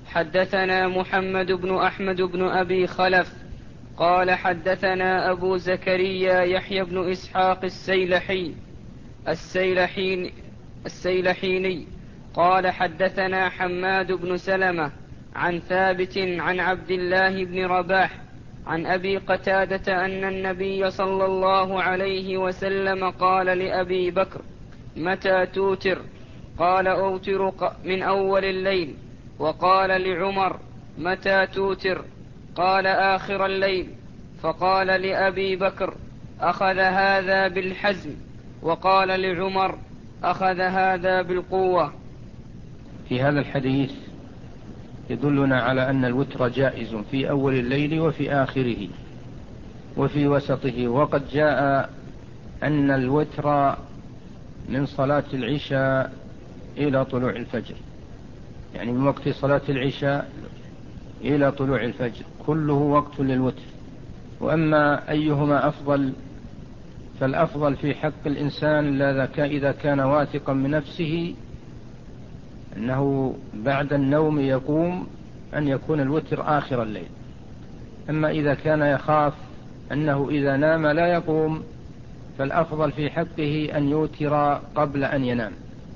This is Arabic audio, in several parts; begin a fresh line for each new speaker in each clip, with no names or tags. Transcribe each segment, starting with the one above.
حدثنا محمد بن أحمد بن أبي خلف قال حدثنا أبو زكريا يحيى بن إسحاق السيلحيني قال حدثنا حماد بن سلمة عن ثابت عن عبد الله بن رباح عن أبي قتادة أن النبي صلى الله عليه وسلم قال لأبي بكر: متى توتر؟ قال: أوتر من أول الليل. وقال لعمر: متى توتر؟ قال: آخر الليل. فقال لأبي بكر: أخذ هذا بالحزم. وقال لعمر: أخذ هذا بالقوة.
في هذا الحديث يدلنا على أن الوتر جائز في أول الليل وفي آخره وفي وسطه. وقد جاء أن الوتر من صلاة العشاء إلى طلوع الفجر، يعني من وقت صلاة العشاء إلى طلوع الفجر كله وقت للوتر. وأما أيهما أفضل، فالأفضل في حق الإنسان إذا كان واثقا من نفسه أنه بعد النوم يقوم أن يكون الوتر آخر الليل. أما إذا كان يخاف أنه إذا نام لا يقوم، فالأفضل في حقه أن يوتر قبل أن ينام.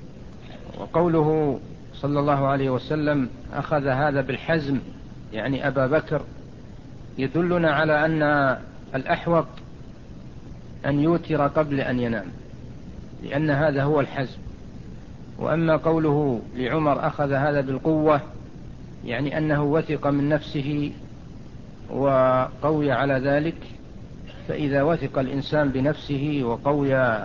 وقوله صلى الله عليه وسلم: أخذ هذا بالحزم، يعني أبا بكر، يدلنا على أن الأحوط أن يوتر قبل أن ينام، لأن هذا هو الحزم. وأما قوله لعمر: أخذ هذا بالقوة، يعني أنه وثق من نفسه وقوي على ذلك. فإذا وثق الإنسان بنفسه وقوي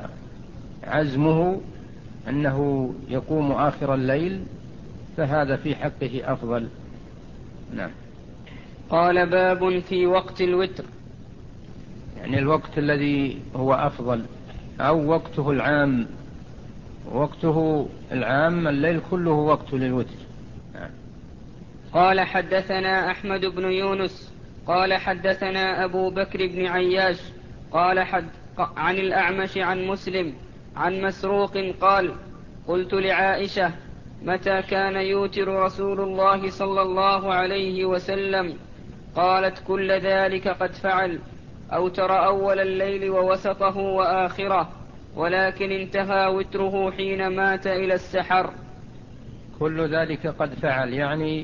عزمه أنه يقوم آخر الليل فهذا في حقه أفضل. نعم.
قال: باب في وقت الوتر.
يعني الوقت الذي هو أفضل أو وقته العام. وقته العام الليل كله وقت للوتر. نعم.
قال: حدثنا أحمد بن يونس قال حدثنا أبو بكر بن عياش قال عن الأعمش عن مسلم عن مسروق قال: قلت لعائشة: متى كان يوتر رسول الله صلى الله عليه وسلم؟ قالت: كل ذلك قد فعل، أوتر أول الليل ووسطه وآخره، ولكن انتهى وتره حين مات إلى السحر.
كل ذلك قد فعل، يعني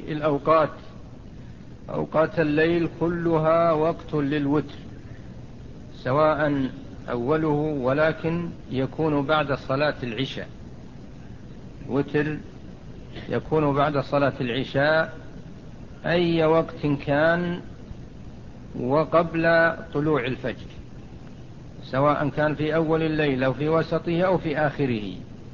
أوقات الليل كلها وقت للوتر، سواء أوله، ولكن يكون بعد صلاة العشاء. وتر يكون بعد صلاة العشاء أي وقت كان وقبل طلوع الفجر، سواء كان في أول الليل أو في وسطه أو في آخره،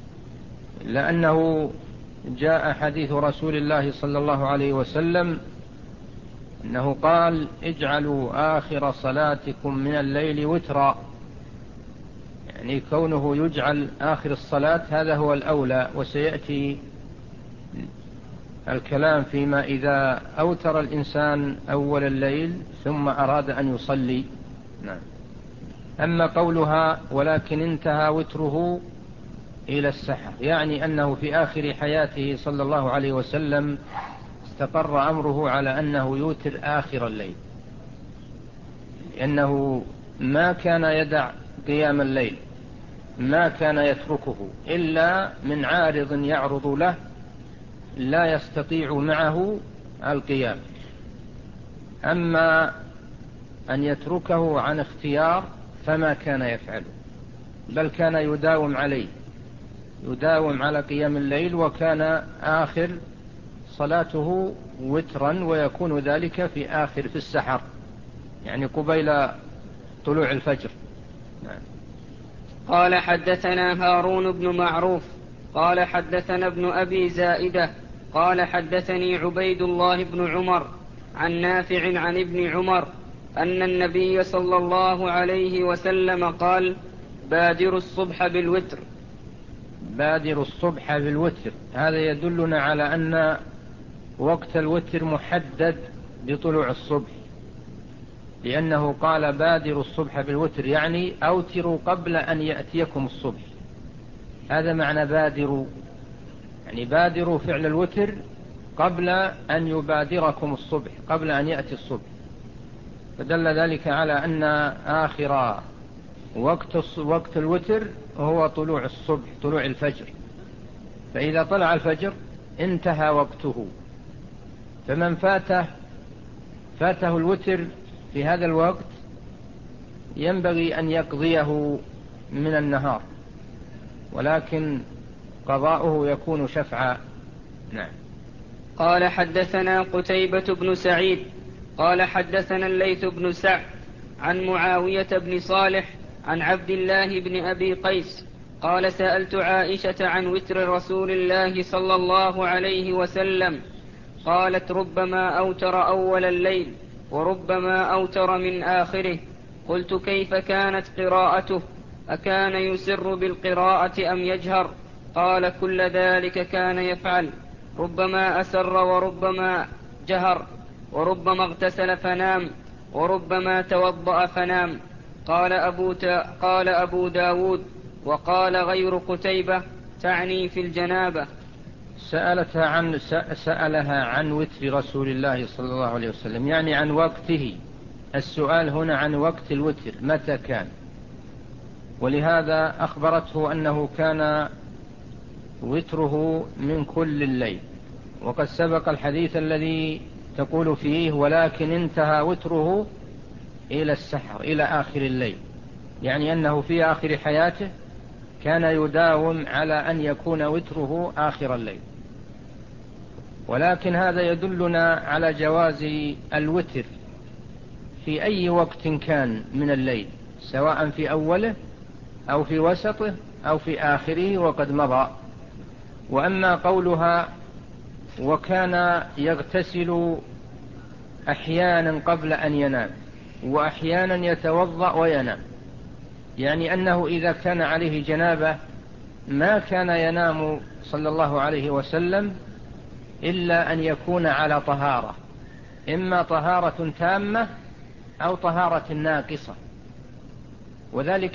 لأنه جاء حديث رسول الله صلى الله عليه وسلم أنه قال: اجعلوا آخر صلاتكم من الليل وترا، يعني كونه يجعل آخر الصلاة هذا هو الأولى. وسيأتي الكلام فيما إذا أوتر الإنسان أول الليل ثم أراد أن يصلي. نعم. أما قولها ولكن انتهى وتره إلى السحر، يعني أنه في آخر حياته صلى الله عليه وسلم استقر أمره على أنه يوتر آخر الليل، لأنه ما كان يدع قيام الليل، ما كان يتركه إلا من عارض يعرض له لا يستطيع معه القيام. أما أن يتركه عن اختيار فما كان يفعله، بل كان يداوم عليه، يداوم على قيام الليل، وكان آخر صلاته وترا، ويكون ذلك في السحر، يعني قبيل طلوع الفجر. نعم.
قال: حدثنا هارون بن معروف قال حدثنا ابن أبي زائدة قال حدثني عبيد الله بن عمر عن نافع عن ابن عمر أن النبي صلى الله عليه وسلم قال: بادروا الصبح بالوتر.
بادروا الصبح بالوتر، هذا يدلنا على أن وقت الوتر محدد بطلوع الصبح، لأنه قال: بادروا الصبح بالوتر، يعني أوتروا قبل أن يأتيكم الصبح. هذا معنى بادروا، يعني بادروا فعل الوتر قبل أن يبادركم الصبح، قبل أن يأتي الصبح. فدل ذلك على أن آخر وقت الوتر هو طلوع الصبح، طلوع الفجر. فإذا طلع الفجر انتهى وقته، فمن فاته الوتر في هذا الوقت ينبغي أن يقضيه من النهار، ولكن قضاؤه يكون شفعا. نعم.
قال حدثنا قتيبة بن سعيد قال حدثنا الليث بن سعد عن معاوية بن صالح عن عبد الله بن أبي قيس قال سألت عائشة عن وتر رسول الله صلى الله عليه وسلم قالت ربما أوتر أول الليل وربما أوتر من آخره. قلت كيف كانت قراءته؟ أكان يسر بالقراءة أم يجهر؟ قال كل ذلك كان يفعل، ربما أسر وربما جهر، وربما اغتسل فنام وربما توضأ فنام. قال أبو داود وقال غير قتيبة تعني في الجنابة.
سألها عن وتر رسول الله صلى الله عليه وسلم، يعني عن وقته. السؤال هنا عن وقت الوتر متى كان، ولهذا أخبرته أنه كان وتره من كل الليل. وقد سبق الحديث الذي تقول فيه ولكن انتهى وتره إلى السحر، إلى آخر الليل، يعني أنه في آخر حياته كان يداوم على أن يكون وتره آخر الليل. ولكن هذا يدلنا على جواز الوتر في أي وقت كان من الليل، سواء في أوله أو في وسطه أو في آخره وقد مضى. وأما قولها وكان يغتسل أحيانا قبل أن ينام وأحيانا يتوضأ وينام، يعني أنه إذا كان عليه جنابة ما كان ينام صلى الله عليه وسلم إلا أن يكون على طهارة، إما طهارة تامة أو طهارة ناقصة. وذلك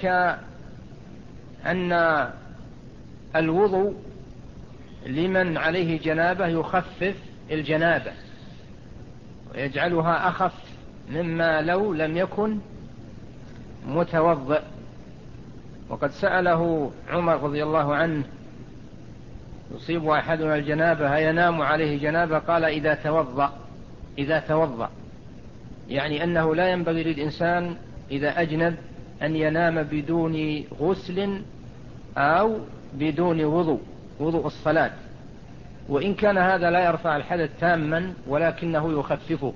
أن الوضوء لمن عليه جنابة يخفف الجنابة ويجعلها أخف مما لو لم يكن متوضئ. وقد سأله عمر رضي الله عنه يصيب أحدنا الجنابة هينام عليه جنابة؟ قال إذا توضأ، يعني أنه لا ينبغي للإنسان إذا أجنب أن ينام بدون غسل أو بدون وضوء الصلاة، وإن كان هذا لا يرفع الحدث تاما ولكنه يخففه.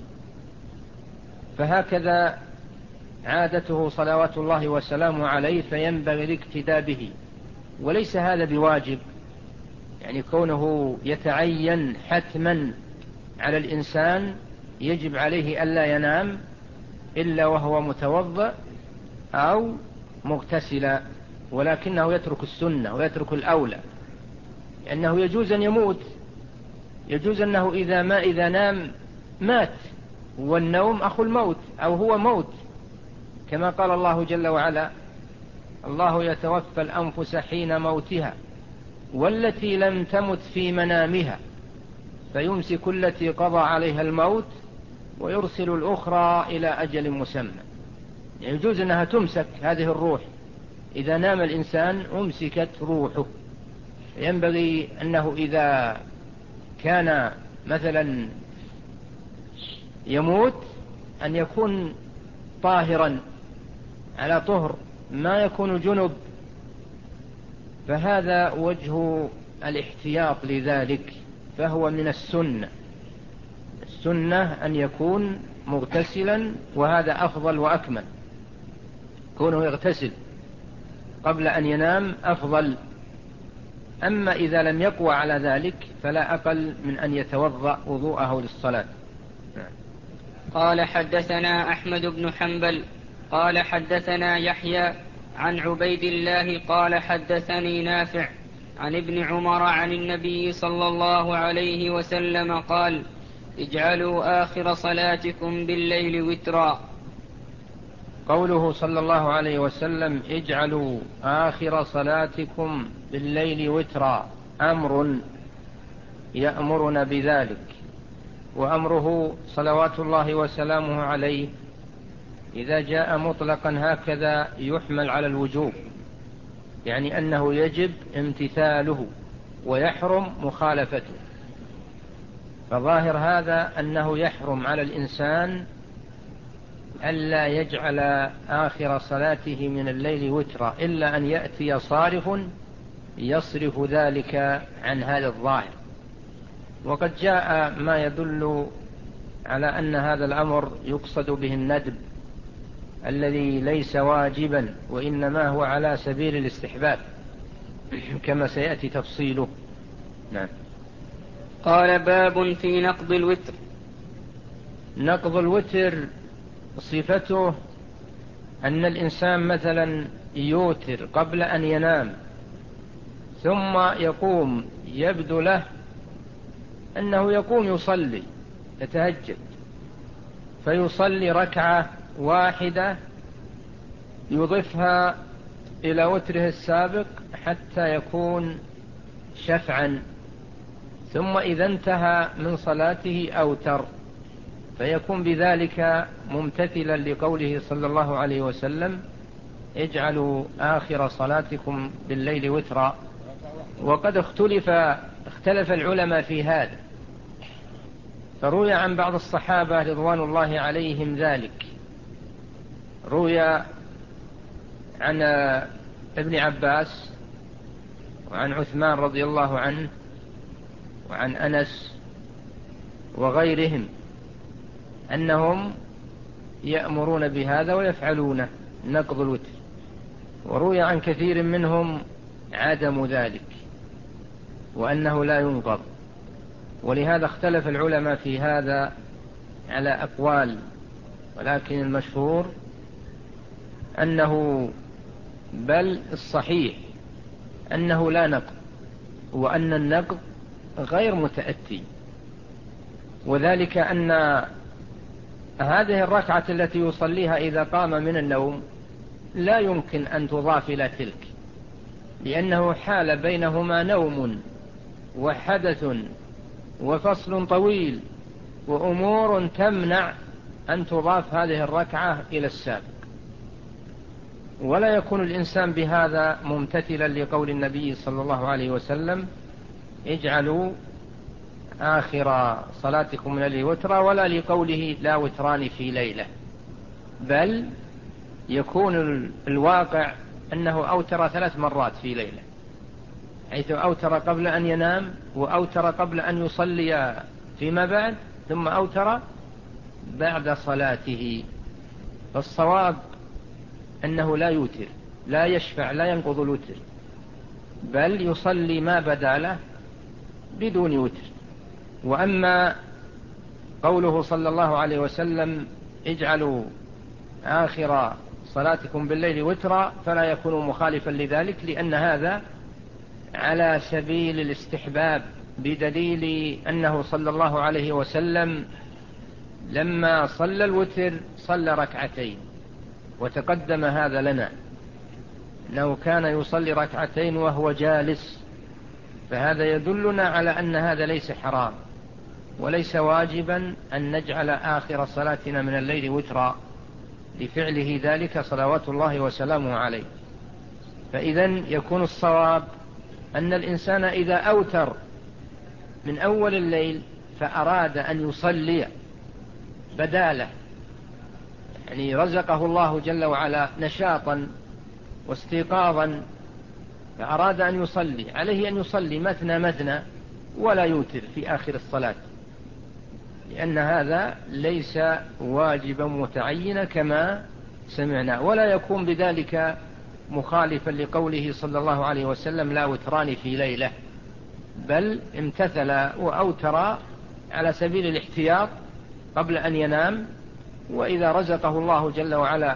فهكذا عادته صلوات الله وسلامه عليه، فينبغي الاقتداء به. وليس هذا بواجب، يعني كونه يتعين حتما على الإنسان يجب عليه ألا ينام إلا وهو متوضأ أو مغتسلا، ولكنه يترك السنة ويترك الأولى، لأنه يجوز أن يموت، يجوز أنه إذا نام مات، والنوم أخو الموت أو هو موت، كما قال الله جل وعلا الله يتوفى الأنفس حين موتها والتي لم تمت في منامها فيمسك التي قضى عليها الموت ويرسل الأخرى إلى أجل مسمى. يعني يجوز أنها تمسك هذه الروح، إذا نام الإنسان أمسكت روحه. ينبغي أنه إذا كان مثلا يموت أن يكون طاهرا على طهر، ما يكون جنب. فهذا وجه الاحتياط لذلك، فهو من السنة أن يكون مغتسلا، وهذا أفضل وأكمل. كونه يغتسل قبل أن ينام أفضل. أما إذا لم يقوى على ذلك فلا أقل من أن يتوضأ وضوءه للصلاة.
قال حدثنا أحمد بن حنبل قال حدثنا يحيى عن عبيد الله قال حدثني نافع عن ابن عمر عن النبي صلى الله عليه وسلم قال اجعلوا آخر صلاتكم بالليل وترا.
قوله صلى الله عليه وسلم اجعلوا آخر صلاتكم بالليل وترا أمر يأمرنا بذلك، وأمره صلوات الله وسلامه عليه إذا جاء مطلقا هكذا يحمل على الوجوب، يعني أنه يجب امتثاله ويحرم مخالفته. فظاهر هذا أنه يحرم على الإنسان ألا يجعل آخر صلاته من الليل وترا إلا أن يأتي صارف يصرف ذلك عن هذا الظاهر. وقد جاء ما يدل على أن هذا الأمر يقصد به الندب الذي ليس واجبا وإنما هو على سبيل الاستحباب كما سيأتي تفصيله. نعم.
قال باب في نقض الوتر.
نقض الوتر صفته أن الإنسان مثلا يوتر قبل أن ينام، ثم يقوم يبدو له أنه يقوم يصلي يتهجد، فيصلي ركعة واحدة يضيفها إلى وتره السابق حتى يكون شفعا، ثم إذا انتهى من صلاته أوتر، فيكون بذلك ممتثلا لقوله صلى الله عليه وسلم: اجعلوا آخر صلاتكم بالليل وترا. وقد اختلف العلماء في هذا، فروي عن بعض الصحابة رضوان الله عليهم ذلك. روي عن ابن عباس وعن عثمان رضي الله عنه وعن أنس وغيرهم أنهم يأمرون بهذا ويفعلون نقض الوتر، وروي عن كثير منهم عدم ذلك وأنه لا ينقض. ولهذا اختلف العلماء في هذا على أقوال، ولكن المشهور أنه بل الصحيح أنه لا نقض، وأن النقض غير متأتي، وذلك أن هذه الركعة التي يصليها إذا قام من النوم لا يمكن أن تضاف إلى تلك، لأنه حال بينهما نوم وحدث وفصل طويل وأمور تمنع أن تضاف هذه الركعة إلى السابق. ولا يكون الإنسان بهذا ممتثلا لقول النبي صلى الله عليه وسلم: اجعلوا آخر صلاتكم من الليل وترا، ولا لقوله: لا وتران في ليلة، بل يكون الواقع أنه أوتر 3 مرات في ليلة، حيث أوتر قبل أن ينام، وأوتر قبل أن يصلي فيما بعد، ثم أوتر بعد صلاته. فالصواب أنه لا يوتر، لا يشفع، لا ينقض الوتر، بل يصلي ما بدا له بدون وتر. وأما قوله صلى الله عليه وسلم: اجعلوا آخر صلاتكم بالليل وترا، فلا يكون مخالفا لذلك، لأن هذا على سبيل الاستحباب، بدليل أنه صلى الله عليه وسلم لما صلى الوتر صلى ركعتين، وتقدم هذا لنا أنه كان يصلي ركعتين وهو جالس، فهذا يدلنا على أن هذا ليس حرام وليس واجبا أن نجعل آخر صلاتنا من الليل وترا، لفعله ذلك صلوات الله وسلامه عليه. فإذن يكون الصواب أن الإنسان إذا أوتر من أول الليل فأراد أن يصلي بداله، يعني رزقه الله جل وعلا نشاطا واستيقاظا، فأراد أن يصلي، عليه أن يصلي مثنى مثنى ولا يوتر في آخر الصلاة، لأن هذا ليس واجبا متعينا كما سمعنا، ولا يكون بذلك مخالفا لقوله صلى الله عليه وسلم: لا وتران في ليلة، بل امتثل وأوتر على سبيل الاحتياط قبل أن ينام، وإذا رزقه الله جل وعلا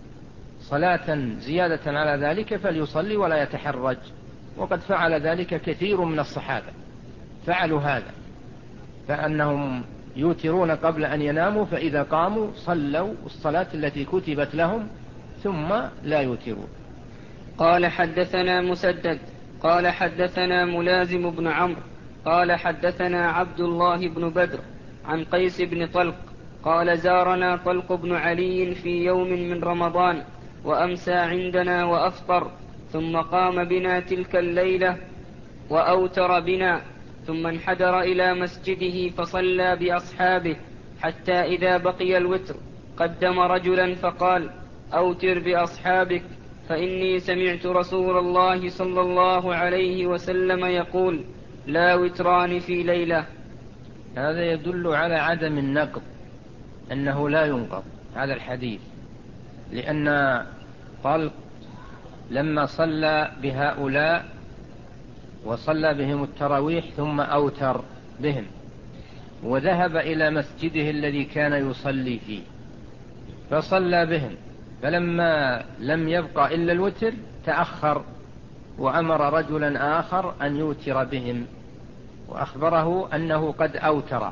صلاة زيادة على ذلك فليصلي ولا يتحرج. وقد فعل ذلك كثير من الصحابة، فعلوا هذا، فأنهم يوترون قبل أن يناموا، فإذا قاموا صلوا الصلاة التي كتبت لهم ثم لا يوترون.
قال حدثنا مسدد قال حدثنا ملازم بن عمرو قال حدثنا عبد الله بن بدر عن قيس بن طلق قال زارنا طلق بن علي في يوم من رمضان وأمسى عندنا وأفطر، ثم قام بنا تلك الليلة وأوتر بنا، ثم انحدر إلى مسجده فصلى بأصحابه حتى إذا بقي الوتر قدم رجلا فقال: أوتر بأصحابك، فإني سمعت رسول الله صلى الله عليه وسلم يقول: لا وتران في ليلة.
هذا يدل على عدم النقض، أنه لا ينقض هذا الحديث، لأن طلق لما صلى بهؤلاء وصلى بهم التراويح ثم أوتر بهم وذهب إلى مسجده الذي كان يصلي فيه فصلى بهم، فلما لم يبقى إلا الوتر تأخر وأمر رجلا آخر أن يوتر بهم وأخبره أنه قد أوتر،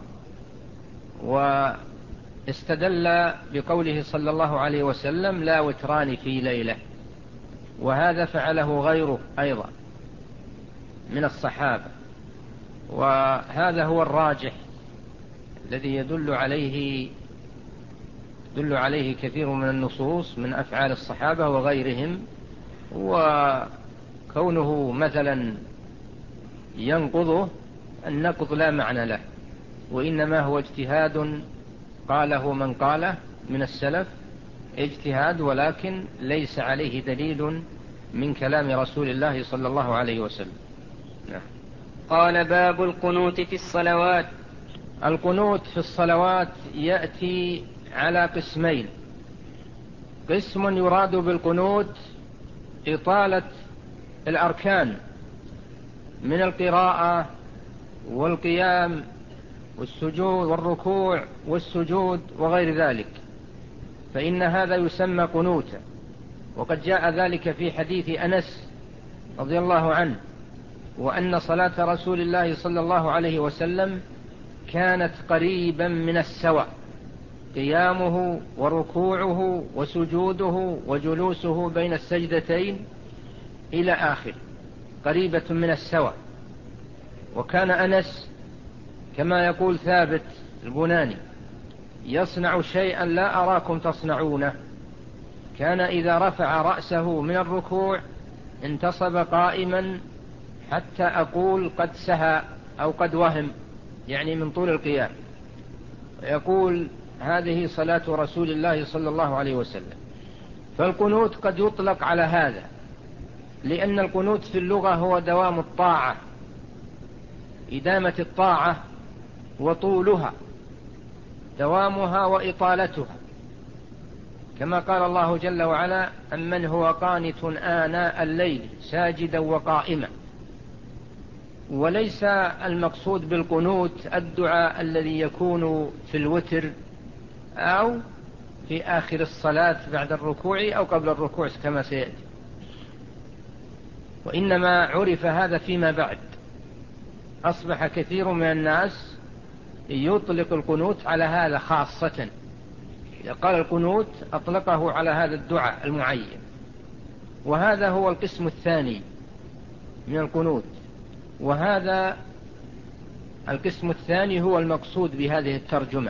واستدل بقوله صلى الله عليه وسلم: لا وتران في ليلة. وهذا فعله غيره أيضا من الصحابة، وهذا هو الراجح الذي يدل عليه كثير من النصوص من أفعال الصحابة وغيرهم. وكونه مثلا ينقضه، النقض لا معنى له، وإنما هو اجتهاد قاله من قاله من السلف، اجتهاد، ولكن ليس عليه دليل من كلام رسول الله صلى الله عليه وسلم.
قال: باب القنوت في الصلوات.
القنوت في الصلوات يأتي على قسمين: قسم يراد بالقنوت إطالة الأركان من القراءة والقيام والسجود والركوع والسجود وغير ذلك، فإن هذا يسمى قنوتا، وقد جاء ذلك في حديث أنس رضي الله عنه، وأن صلاة رسول الله صلى الله عليه وسلم كانت قريبا من السواء، قيامه وركوعه وسجوده وجلوسه بين السجدتين إلى آخر، قريبة من السواء. وكان أنس كما يقول ثابت البناني: يصنع شيئا لا أراكم تصنعونه. كان إذا رفع رأسه من الركوع انتصب قائما حتى أقول قد سهى أو قد وهم، يعني من طول القيام، يقول: هذه صلاة رسول الله صلى الله عليه وسلم. فالقنوت قد يطلق على هذا، لأن القنوت في اللغة هو دوام الطاعة، إدامة الطاعة وطولها، دوامها وإطالتها، كما قال الله جل وعلا: أمن هو قانت آناء الليل ساجدا وقائما. وليس المقصود بالقنوت الدعاء الذي يكون في الوتر أو في آخر الصلاة بعد الركوع أو قبل الركوع كما سيأتي، وإنما عرف هذا فيما بعد. أصبح كثير من الناس يطلق القنوت على هذا خاصة، إذا قال القنوت أطلقه على هذا الدعاء المعين، وهذا هو القسم الثاني من القنوت، وهذا القسم الثاني هو المقصود بهذه الترجمة.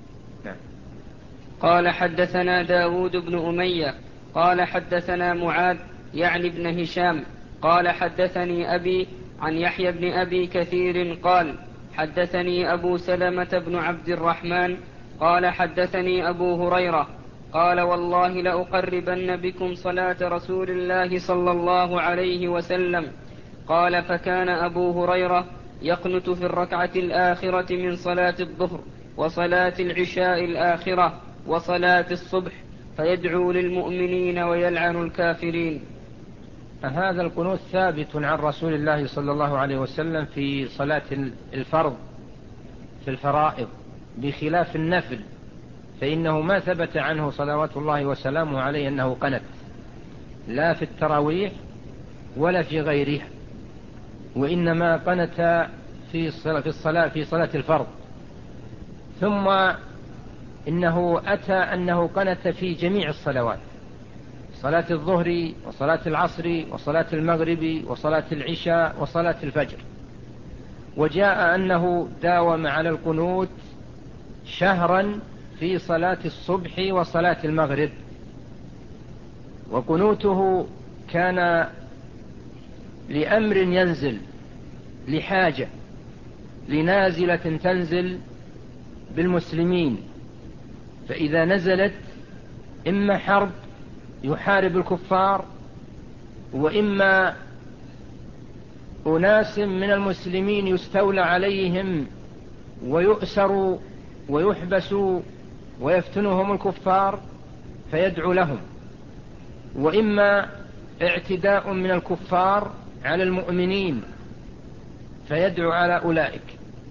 قال: حدثنا داود بن أمية قال حدثنا معاذ يعني بن هشام قال حدثني أبي عن يحيى بن أبي كثير قال: حدثني أبو سلمة بن عبد الرحمن قال: حدثني أبو هريرة قال: والله لأقربن بكم صلاة رسول الله صلى الله عليه وسلم. قال: فكان أبو هريرة يقنت في الركعة الآخرة من صلاة الظهر وصلاة العشاء الآخرة وصلاة الصبح، فيدعو للمؤمنين ويلعن الكافرين.
هذا القنوت ثابت عن رسول الله صلى الله عليه وسلم في صلاة الفرض في الفرائض، بخلاف النفل، فإنه ما ثبت عنه صلوات الله وسلامه عليه أنه قنت، لا في التراويح ولا في غيرها، وإنما قنت في صلاة الفرض. ثم إنه أتى أنه قنت في جميع الصلوات: صلاة الظهر وصلاة العصر وصلاة المغرب وصلاة العشاء وصلاة الفجر. وجاء أنه داوم على القنوت شهرا في صلاة الصبح وصلاة المغرب. وقنوته كان لأمر ينزل، لحاجة، لنازلة تنزل بالمسلمين، فإذا نزلت إما حرب يحارب الكفار، وإما أناس من المسلمين يستولى عليهم ويؤسروا ويحبسوا ويفتنهم الكفار فيدعو لهم، وإما اعتداء من الكفار على المؤمنين فيدعو على أولئك.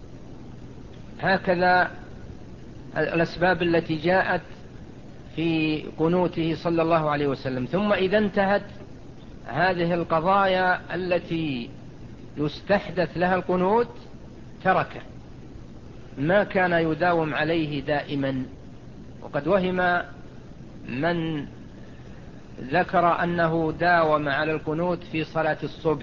هكذا الأسباب التي جاءت في قنوته صلى الله عليه وسلم. ثم إذا انتهت هذه القضايا التي يستحدث لها القنوت تركه، ما كان يداوم عليه دائما. وقد وهم من ذكر أنه داوم على القنوت في صلاة الصبح،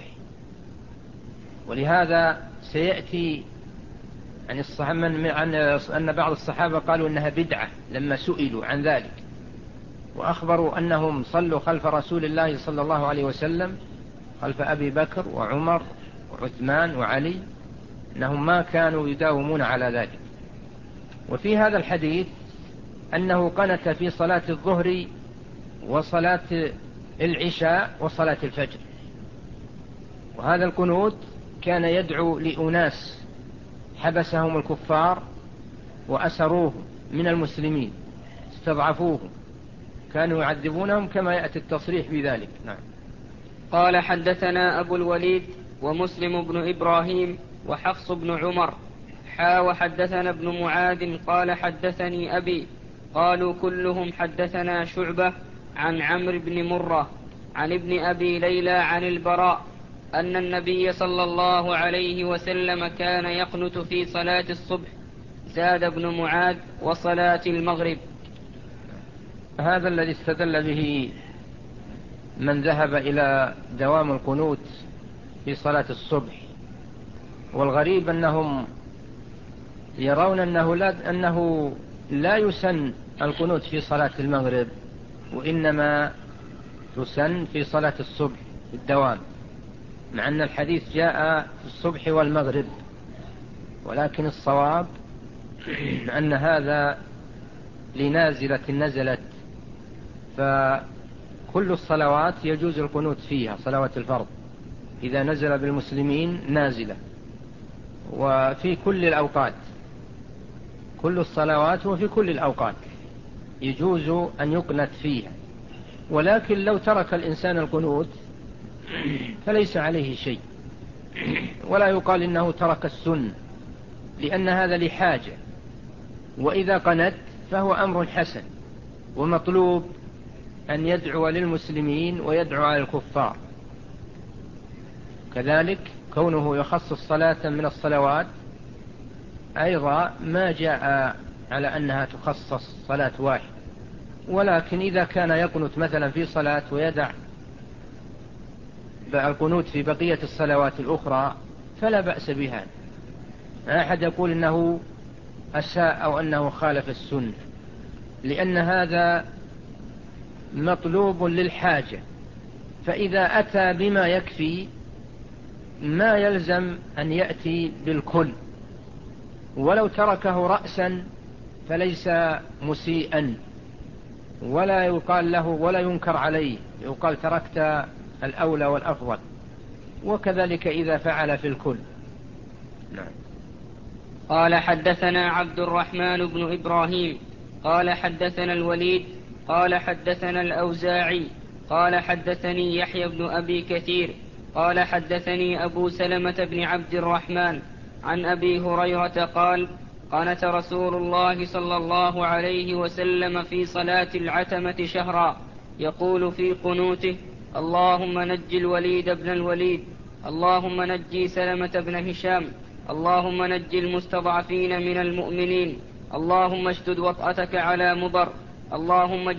ولهذا سيأتي عن أن بعض الصحابة قالوا أنها بدعة لما سئلوا عن ذلك، وأخبروا أنهم صلوا خلف رسول الله صلى الله عليه وسلم، خلف أبي بكر وعمر وعثمان وعلي، أنهم ما كانوا يداومون على ذلك. وفي هذا الحديث أنه قنت في صلاة الظهر وصلاة العشاء وصلاة الفجر. وهذا القنوت كان يدعو لأناس حبسهم الكفار وأسروهم من المسلمين، استضعفوهم، كانوا يعذبونهم كما يأتي التصريح بذلك. نعم.
قال حدثنا أبو الوليد ومسلم بن إبراهيم وحفص بن عمر وحدثنا ابن معاذ قال حدثني أبي، قالوا كلهم حدثنا شعبة عن عمرو بن مرة عن ابن أبي ليلى عن البراء أن النبي صلى الله عليه وسلم كان يقنت في صلاة الصبح، زاد ابن معاذ وصلاة المغرب.
هذا الذي استدل به من ذهب إلى دوام القنوت في صلاة الصبح. والغريب أنهم يرون أنه لا يسن القنوت في صلاة المغرب، وإنما يسن في صلاة الصبح بالدوام، مع أن الحديث جاء في الصبح والمغرب. ولكن الصواب أن هذا لنازلة نزلت، فكل الصلوات يجوز القنوت فيها، صلوات الفرض إذا نزل بالمسلمين نازلة، وفي كل الأوقات، كل الصلوات وفي كل الأوقات يجوز أن يقنت فيها. ولكن لو ترك الإنسان القنوت فليس عليه شيء، ولا يقال إنه ترك السنة، لأن هذا لحاجة. وإذا قنت فهو أمر حسن ومطلوب أن يدعو للمسلمين ويدعو على الكفار. كذلك كونه يخصص صلاة من الصلوات أيضا ما جاء على أنها تخصص صلاة واحد، ولكن إذا كان يقنت مثلا في صلاة ويدع القنوت في بقية الصلوات الأخرى فلا بأس بها. لا أحد يقول إنه أساء أو أنه خالف السنة، لأن هذا مطلوب للحاجة. فإذا أتى بما يكفي ما يلزم أن يأتي بالكل، ولو تركه رأسا فليس مسيئا، ولا يقال له ولا ينكر عليه، يقال تركت الأولى والأفضل. وكذلك إذا فعل في الكل. نعم.
قال حدثنا عبد الرحمن بن إبراهيم قال حدثنا الوليد قال حدثنا الأوزاعي قال حدثني يحيى بن أبي كثير قال حدثني أبو سلمة بن عبد الرحمن عن أبي هريرة قال قنت رسول الله صلى الله عليه وسلم في صلاة العتمة شهرا، يقول في قنوته: اللهم نج الوليد بن الوليد، اللهم نجي سلمة بن هشام، اللهم نج المستضعفين من المؤمنين، اللهم اشدد وطأتك على مضر، اللهم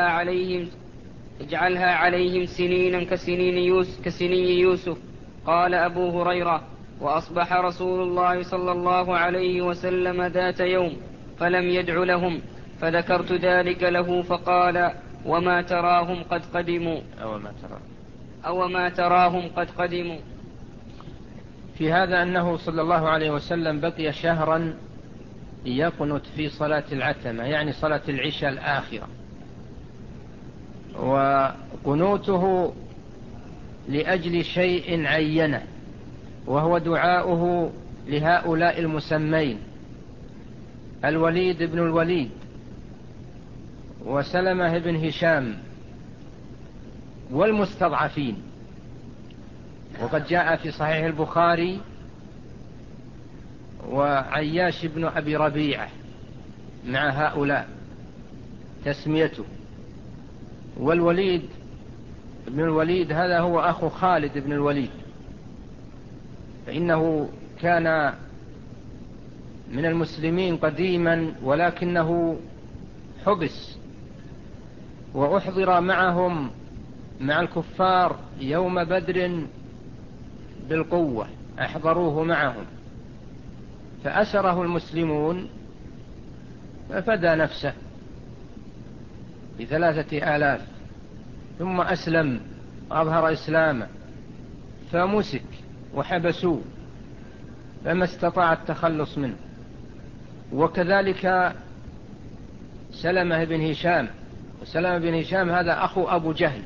اجعلها عليهم سنينا كسنين يوسف. قال أبو هريرة: وأصبح رسول الله صلى الله عليه وسلم ذات يوم فلم يدع لهم، فذكرت ذلك له فقال: وما تراهم قد قدموا أو ما تراهم قد قدموا.
في هذا أنه صلى الله عليه وسلم بقي شهرا يقنت في صلاة العتمة، يعني صلاة العشاء الآخرة، وقنوته لأجل شيء عينه، وهو دعاؤه لهؤلاء المسمين: الوليد بن الوليد، وسلمة بن هشام، والمستضعفين. وقد جاء في صحيح البخاري: وعياش بن أبي ربيعة، مع هؤلاء تسميته. والوليد بن الوليد هذا هو أخو خالد بن الوليد، فإنه كان من المسلمين قديما، ولكنه حبس وأحضر معهم مع الكفار يوم بدر بالقوة، أحضروه معهم فأسره المسلمون ففدى نفسه ب3,000، ثم أسلم وأظهر إسلامه فمسك وحبسوه فما استطاع التخلص منه. وكذلك سلمة بن هشام، وسلمة بن هشام هذا أخو أبو جهل،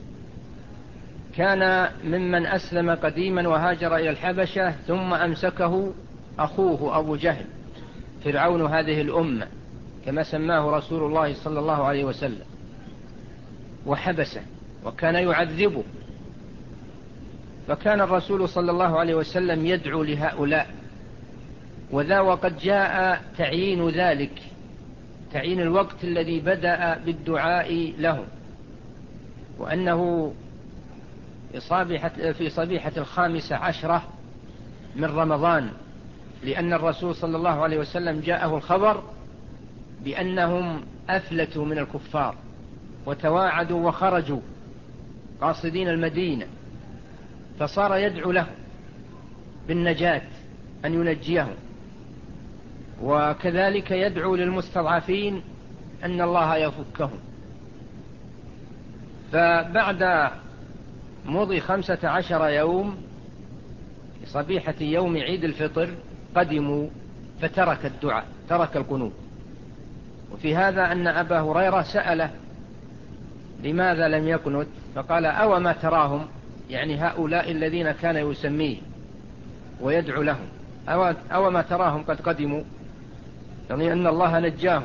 كان ممن أسلم قديما وهاجر إلى الحبشة، ثم أمسكه أخوه أبو جهل، فرعون هذه الأمة كما سماه رسول الله صلى الله عليه وسلم، وحبسه وكان يعذبه. فكان الرسول صلى الله عليه وسلم يدعو لهؤلاء، وذا وقد جاء تعيين ذلك، تعيين الوقت الذي بدأ بالدعاء له، وأنه في صبيحة 15 من رمضان، لأن الرسول صلى الله عليه وسلم جاءه الخبر بأنهم أفلتوا من الكفار وتواعدوا وخرجوا قاصدين المدينة، فصار يدعو لهم بالنجاة، أن ينجيهم، وكذلك يدعو للمستضعفين أن الله يفكهم. فبعد مضي 15 يوم في صبيحة يوم عيد الفطر قدموا، فترك الدعاء، ترك القنوت. وفي هذا أن أبا هريرة سأله: لماذا لم يقنت؟ فقال: أو ما تراهم، يعني هؤلاء الذين كان يسميه ويدعو لهم، أو ما تراهم قد قدموا، يعني أن الله نجاهم،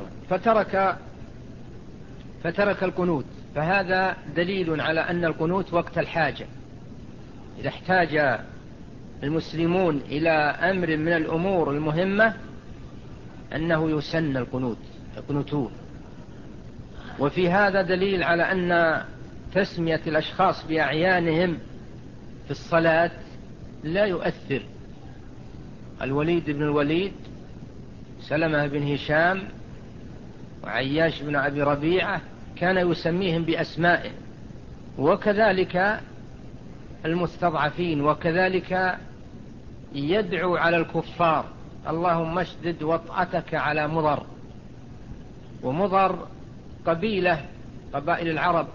فترك القنوت. فهذا دليل على أن القنوت وقت الحاجة، إذا احتاج المسلمون إلى أمر من الأمور المهمة أنه يسن القنوت، يقنتون. وفي هذا دليل على أن تسمية الأشخاص بأعيانهم في الصلاة لا يؤثر. الوليد بن الوليد، سلمة بن هشام، وعياش بن أبي ربيعة كان يسميهم بأسمائه، وكذلك المستضعفين، وكذلك يدعو على الكفار: اللهم اشدد وطأتك على مضر. ومضر قبيلة قبائل العرب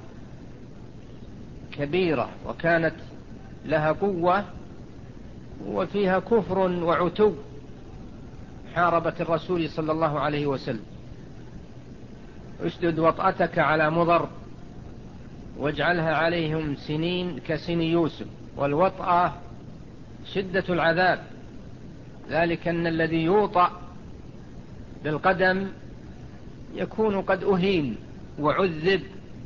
كبيرة، وكانت لها قوة وفيها كفر وعتو، حاربت الرسول صلى الله عليه وسلم. اشدد وطأتك على مضر واجعلها عليهم سنين كسن يوسف. والوطأة شدة العذاب، ذلك أن الذي يوطأ بالقدم يكون قد أهين وعذب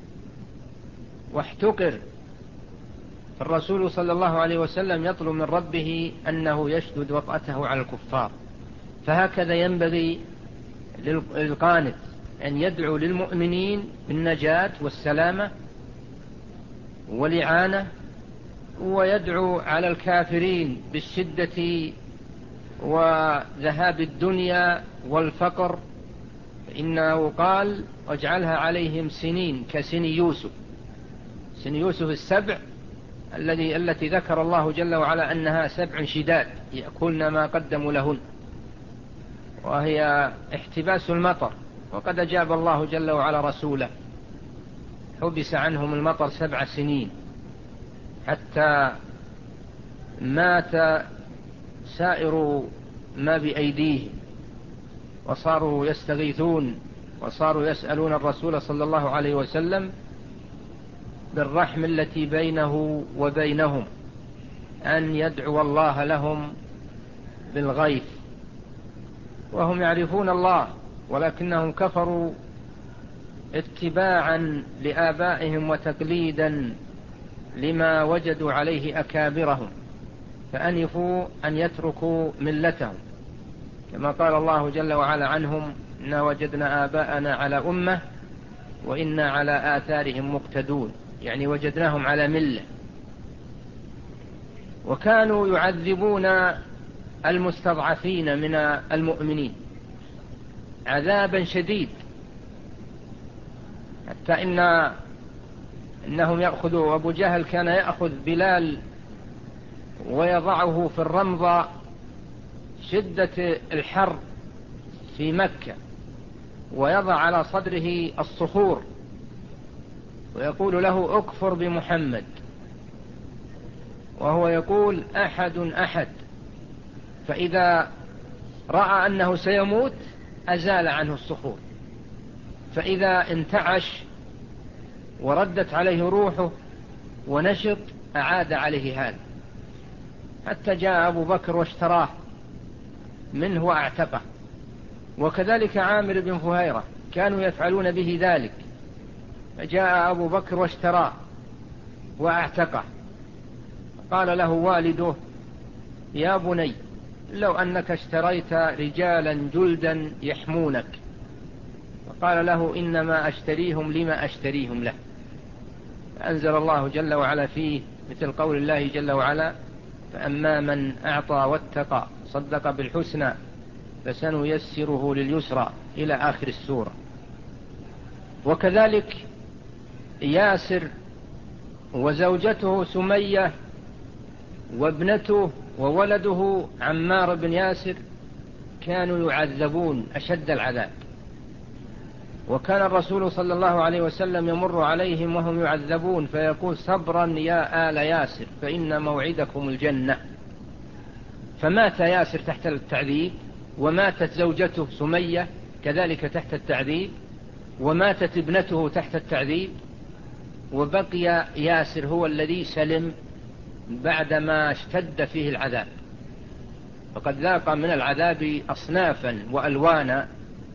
واحتقر. الرسول صلى الله عليه وسلم يطلب من ربه أنه يشدد وطأته على الكفار. فهكذا ينبغي للقانت أن يدعو للمؤمنين بالنجاة والسلامة والإعانة، ويدعو على الكافرين بالشدة وذهاب الدنيا والفقر، إنه قال: واجعلها عليهم سنين كسن يوسف. سن يوسف 7 التي ذكر الله جل وعلا أنها 7 شداد يأكلن ما قدموا لهن. وهي احتباس المطر، وقد أجاب الله جل وعلا رسوله، حبس عنهم المطر 7 سنين حتى مات سائر ما بأيديهم، وصاروا يستغيثون وصاروا يسألون الرسول صلى الله عليه وسلم بالرحم التي بينه وبينهم أن يدعو الله لهم بالغيث، وهم يعرفون الله ولكنهم كفروا اتباعا لآبائهم وتقليدا لما وجدوا عليه أكابرهم، فأنفوا أن يتركوا ملتهم، كما قال الله جل وعلا عنهم: إنا وجدنا آباءنا على أمة وإنا على آثارهم مقتدون، يعني وجدناهم على ملة. وكانوا يعذبون المستضعفين من المؤمنين عذابا شديد، حتى إنهم يأخذوا، أبو جهل كان يأخذ بلال ويضعه في الرمضة شدة الحر في مكة، ويضع على صدره الصخور ويقول له: اكفر بمحمد، وهو يقول: أحد أحد. فإذا رأى أنه سيموت أزال عنه الصخور، فإذا انتعش وردت عليه روحه ونشط أعاد عليه هذا، حتى جاء أبو بكر واشتراه منه وأعتقه. وكذلك عامر بن فهيرة كانوا يفعلون به ذلك، فجاء أبو بكر واشتراه وأعتقه. قال له والده: يا بني، لو أنك اشتريت رجالا جلدا يحمونك. فقال له: إنما أشتريهم لما أشتريهم له. فأنزل الله جل وعلا فيه مثل قول الله جل وعلا: فأما من أعطى واتقى صدق بالحسنى فسنيسره لليسرى، إلى آخر السورة. وكذلك ياسر وزوجته سمية وابنته وولده عمار بن ياسر كانوا يعذبون أشد العذاب، وكان الرسول صلى الله عليه وسلم يمر عليهم وهم يعذبون فيقول: صبرا يا آل ياسر فإن موعدكم الجنة. فمات ياسر تحت التعذيب، وماتت زوجته سمية كذلك تحت التعذيب، وماتت ابنته تحت التعذيب، وبقي ياسر هو الذي سلم بعدما اشتد فيه العذاب، فقد ذاق من العذاب أصنافا وألوانا.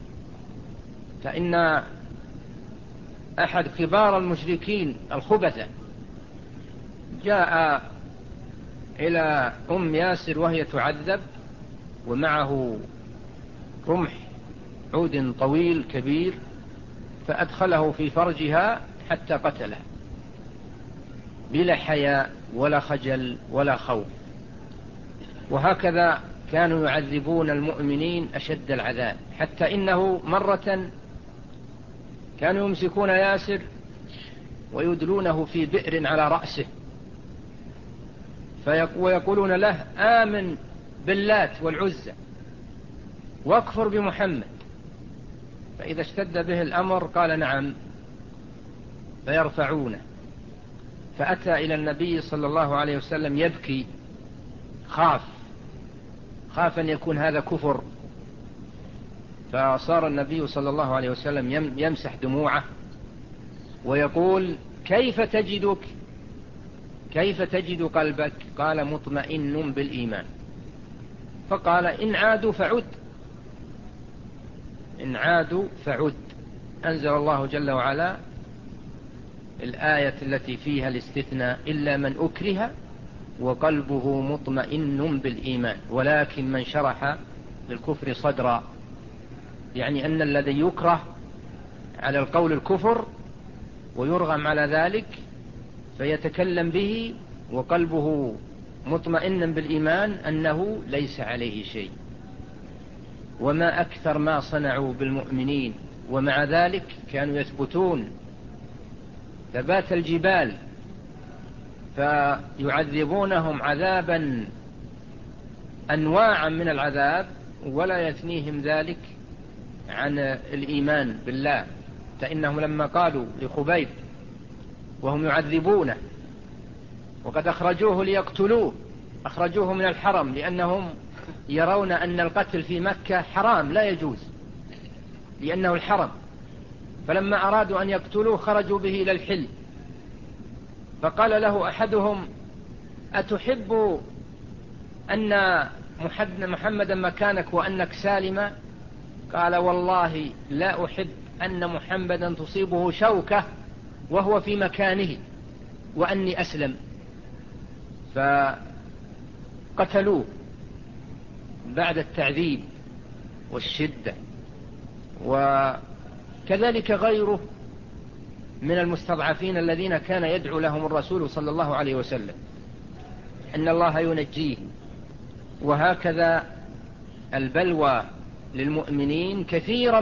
فإن أحد كبار المشركين الخبثة جاء إلى أم ياسر وهي تعذب، ومعه رمح عود طويل كبير، فأدخله في فرجها حتى قتله بلا حياء ولا خجل ولا خوف. وهكذا كانوا يعذبون المؤمنين أشد العذاب، حتى إنه مرة كانوا يمسكون ياسر ويدلونه في بئر على رأسه، ويقولون له: آمن باللات والعزى واكفر بمحمد. فإذا اشتد به الأمر قال: نعم، فيرفعونه. فأتى إلى النبي صلى الله عليه وسلم يبكي، خاف أن يكون هذا كفر. فصار النبي صلى الله عليه وسلم يمسح دموعه ويقول: كيف تجد قلبك؟ قال: مطمئن بالإيمان. فقال: إن عادوا فعد. أنزل الله جل وعلا الآية التي فيها الاستثناء: إلا من أكره وقلبه مطمئن بالإيمان ولكن من شرح بالكفر صدرا، يعني أن الذي يكره على القول الكفر ويرغم على ذلك فيتكلم به وقلبه مطمئن بالإيمان أنه ليس عليه شيء. وما أكثر ما صنعوا بالمؤمنين، ومع ذلك كانوا يثبتون ثبات الجبال، فيعذبونهم عذابا أنواعا من العذاب ولا يثنيهم ذلك عن الإيمان بالله. فإنهم لما قالوا لخبيب وهم يعذبونه وقد أخرجوه ليقتلوه، أخرجوه من الحرم لأنهم يرون أن القتل في مكة حرام لا يجوز لأنه الحرم، فلما أرادوا أن يقتلوه خرجوا به إلى الحل. فقال له أحدهم: أتحب أن محمدا مكانك وأنك سالما؟ قال: والله لا أحب أن محمدا تصيبه شوكة وهو في مكانه وأني أسلم. فقتلوه بعد التعذيب والشدة. وكذلك غيره من المستضعفين الذين كان يدعو لهم الرسول صلى الله عليه وسلم أن الله ينجيه. وهكذا البلوى للمؤمنين كثيرا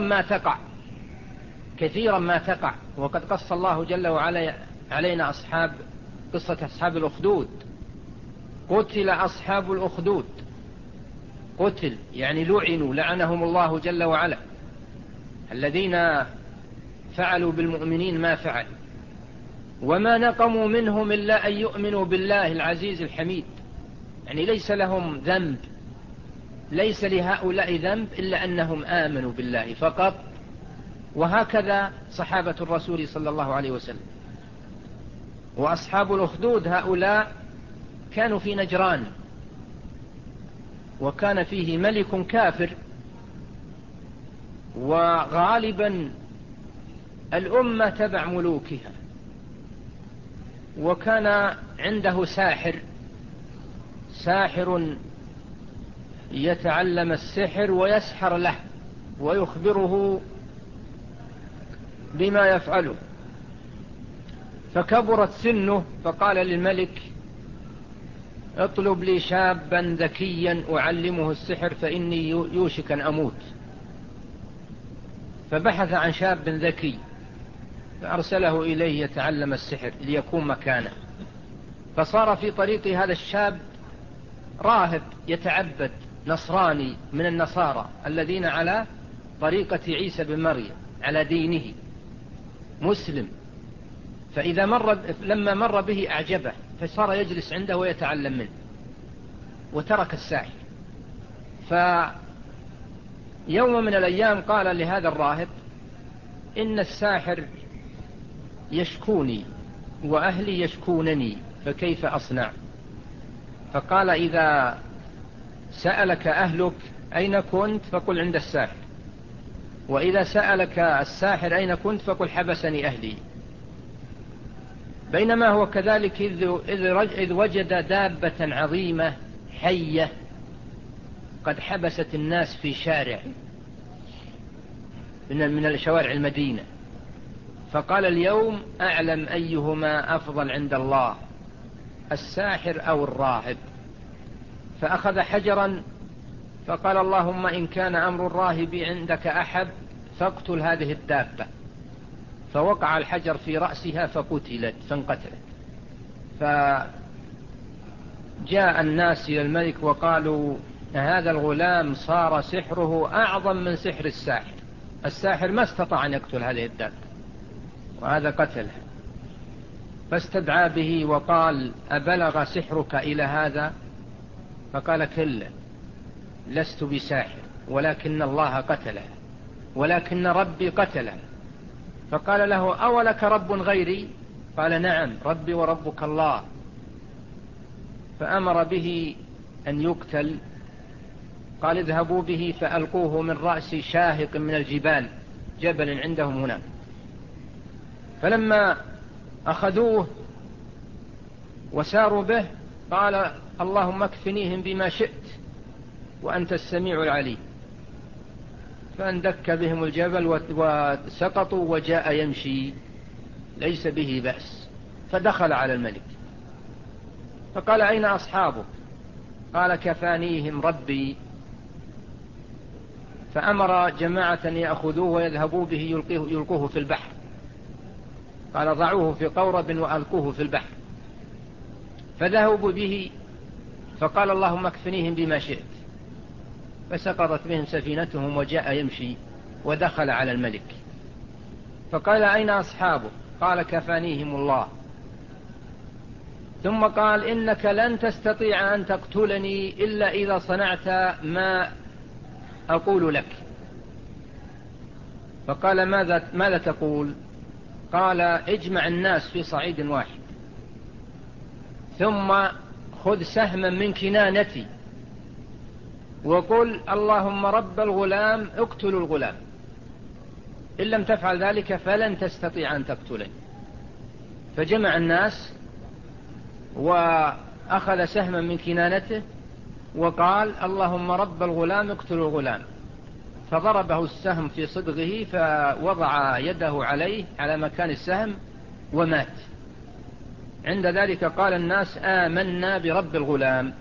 ما تقع. وقد قص الله جل وعلا علينا قصة أصحاب الأخدود. قتل أصحاب الأخدود، قتل يعني لعنوا، لعنهم الله جل وعلا، الذين فعلوا بالمؤمنين ما فعل. وما نقموا منهم إلا أن يؤمنوا بالله العزيز الحميد، يعني ليس لهم ذنب، ليس لهؤلاء ذنب إلا أنهم آمنوا بالله فقط. وهكذا صحابة الرسول صلى الله عليه وسلم. وأصحاب الأخدود هؤلاء كانوا في نجران، وكان فيه ملك كافر، وغالبا الأمة تبع ملوكها، وكان عنده ساحر يتعلم السحر ويسحر له ويخبره بما يفعله. فكبرت سنه، فقال للملك: اطلب لي شابا ذكيا أعلمه السحر فإني يوشك أن أموت. فبحث عن شاب ذكي فأرسله إليه يتعلم السحر ليكون مكانه. فصار في طريق هذا الشاب راهب يتعبد، نصراني من النصارى الذين على طريقة عيسى بن مريم، على دينه، مسلم. لما مر به أعجبه، فصار يجلس عنده ويتعلم منه وترك الساحر. فيوم من الأيام قال لهذا الراهب: إن الساحر يشكوني وأهلي يشكونني فكيف أصنع؟ فقال: إذا سألك أهلك أين كنت فقل عند الساحر، وإذا سألك الساحر أين كنت فقل حبسني أهلي. بينما هو كذلك إذ وجد دابة عظيمة حية قد حبست الناس في شارع من شوارع المدينة. فقال: اليوم أعلم أيهما أفضل عند الله، الساحر أو الراهب. فأخذ حجرا فقال: اللهم إن كان أمر الراهب عندك أحب فاقتل هذه الدابة. فوقع الحجر في رأسها فانقتلت. فجاء الناس إلى الملك وقالوا: هذا الغلام صار سحره أعظم من سحر الساحر، الساحر ما استطاع أن يقتل هذه الدابة وهذا قتله. فاستدعى به وقال: أبلغ سحرك إلى هذا؟ فقال: كلا، لست بساحر، ولكن الله قتله، ولكن ربي قتله. فقال له: أولك رب غيري؟ قال: نعم، ربي وربك الله. فأمر به أن يقتل. قال: اذهبوا به فألقوه من رأس شاهق من الجبال، جبل عندهم هناك. فلما أخذوه وساروا به قال: اللهم اكفنيهم بما شئت وأنت السميع العليم. فاندك بهم الجبل وسقطوا، وجاء يمشي ليس به بأس. فدخل على الملك فقال: أين أصحابه؟ قال: كفانيهم ربي. فأمر جماعة يأخذوه ويذهبوا به يلقوه في البحر. قال: ضعوه في قورب وألقوه في البحر. فذهبوا به فقال: اللهم اكفنيهم بما شئت. فسقطت بهم سفينتهم وجاء يمشي ودخل على الملك فقال أين أصحابه؟ قال كفانيهم الله. ثم قال إنك لن تستطيع أن تقتلني إلا إذا صنعت ما أقول لك. فقال ماذا تقول؟ قال اجمع الناس في صعيد واحد ثم خذ سهما من كنانتي وقل اللهم رب الغلام اقتل الغلام، إن لم تفعل ذلك فلن تستطيع أن تقتلني. فجمع الناس وأخذ سهما من كنانته وقال اللهم رب الغلام اقتل الغلام، فضربه السهم في صدغه فوضع يده عليه على مكان السهم ومات. عند ذلك قال الناس آمنا برب الغلام.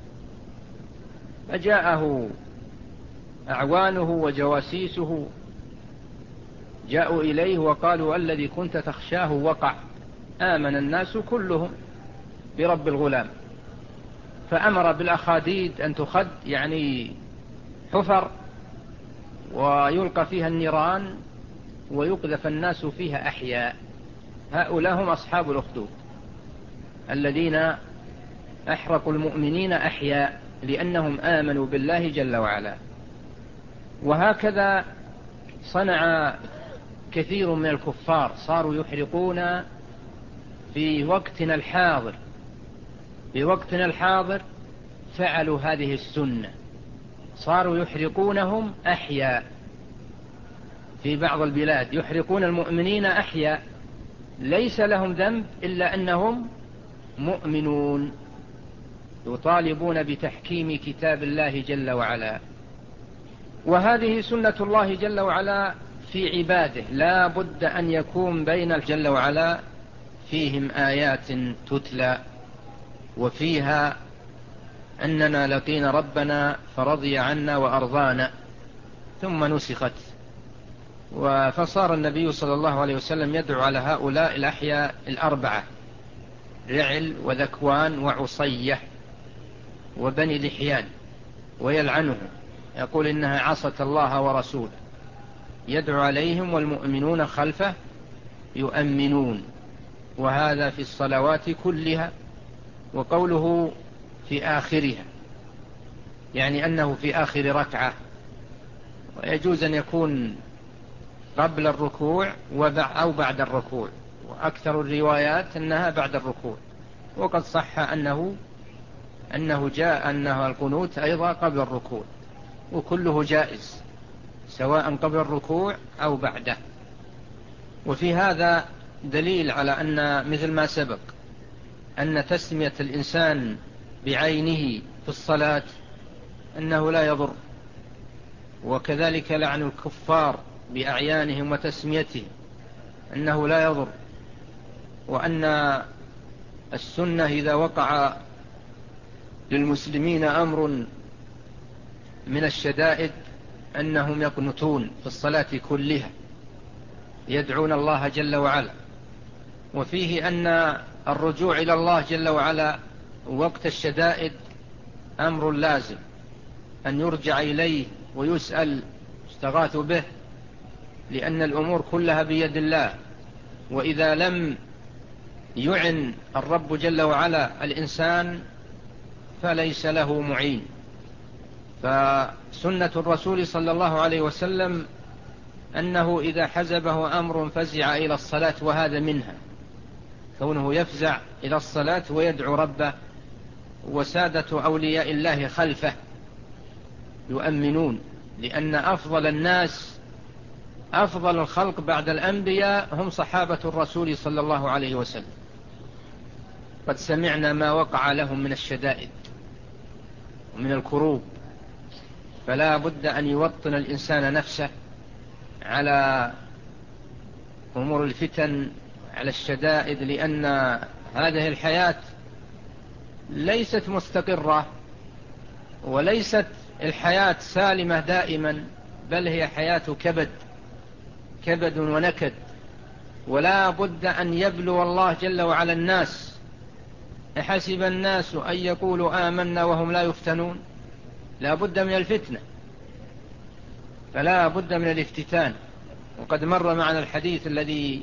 فجاءه أعوانه وجواسيسه جاءوا إليه وقالوا الذي كنت تخشاه وقع، آمن الناس كلهم برب الغلام. فأمر بالأخاديد أن تخد، يعني حفر ويلقى فيها النيران ويقذف الناس فيها أحياء. هؤلاء هم أصحاب الأخدود الذين أحرقوا المؤمنين أحياء لأنهم آمنوا بالله جل وعلا. وهكذا صنع كثير من الكفار، صاروا يحرقون في وقتنا الحاضر فعلوا هذه السنة، صاروا يحرقونهم أحياء. في بعض البلاد يحرقون المؤمنين أحياء ليس لهم ذنب إلا أنهم مؤمنون، يطالبون بتحكيم كتاب الله جل وعلا. وهذه سنة الله جل وعلا في عباده، لا بد أن يكون بين جل وعلا فيهم آيات تتلى وفيها أننا لقينا ربنا فرضي عنا وأرضانا ثم نسخت. فصار النبي صلى الله عليه وسلم يدعو على هؤلاء الأحياء الأربعة: رعل وذكوان وعصية وبني لحيان، ويلعنهم، يقول إنها عصت الله ورسوله، يدعو عليهم والمؤمنون خلفه يؤمنون. وهذا في الصلوات كلها. وقوله في آخرها يعني أنه في آخر ركعة، ويجوز أن يكون قبل الركوع أو بعد الركوع، وأكثر الروايات أنها بعد الركوع. وقد صح أنه جاء أنه القنوت أيضا قبل الركوع، وكله جائز سواء قبل الركوع أو بعده. وفي هذا دليل على أن مثل ما سبق أن تسمية الإنسان بعينه في الصلاة أنه لا يضر، وكذلك لعن الكفار بأعيانهم وتسميتهم أنه لا يضر، وأن السنة إذا وقع للمسلمين أمر من الشدائد أنهم يقنتون في الصلاة كلها يدعون الله جل وعلا. وفيه أن الرجوع إلى الله جل وعلا وقت الشدائد أمر لازم، أن يرجع إليه ويسأل يستغاث به، لأن الأمور كلها بيد الله. وإذا لم يعن الرب جل وعلا الإنسان فليس له معين. فسنة الرسول صلى الله عليه وسلم أنه إذا حزبه أمر فزع إلى الصلاة، وهذا منها، كونه يفزع إلى الصلاة ويدعو ربه، وسادة أولياء الله خلفه يؤمنون، لأن أفضل الناس، أفضل الخلق بعد الأنبياء هم صحابة الرسول صلى الله عليه وسلم. قد سمعنا ما وقع لهم من الشدائد ومن الكروب، فلا بد أن يوطن الإنسان نفسه على أمور الفتن، على الشدائد، لأن هذه الحياة ليست مستقرة، وليست الحياة سالمة دائما، بل هي حياة كبد ونكد. ولا بد أن يبلو الله جل وعلا الناس. أحسب الناس أن يقولوا آمنا وهم لا يفتنون؟ لا بد من الفتنة، فلا بد من الافتتان. وقد مر معنا الحديث الذي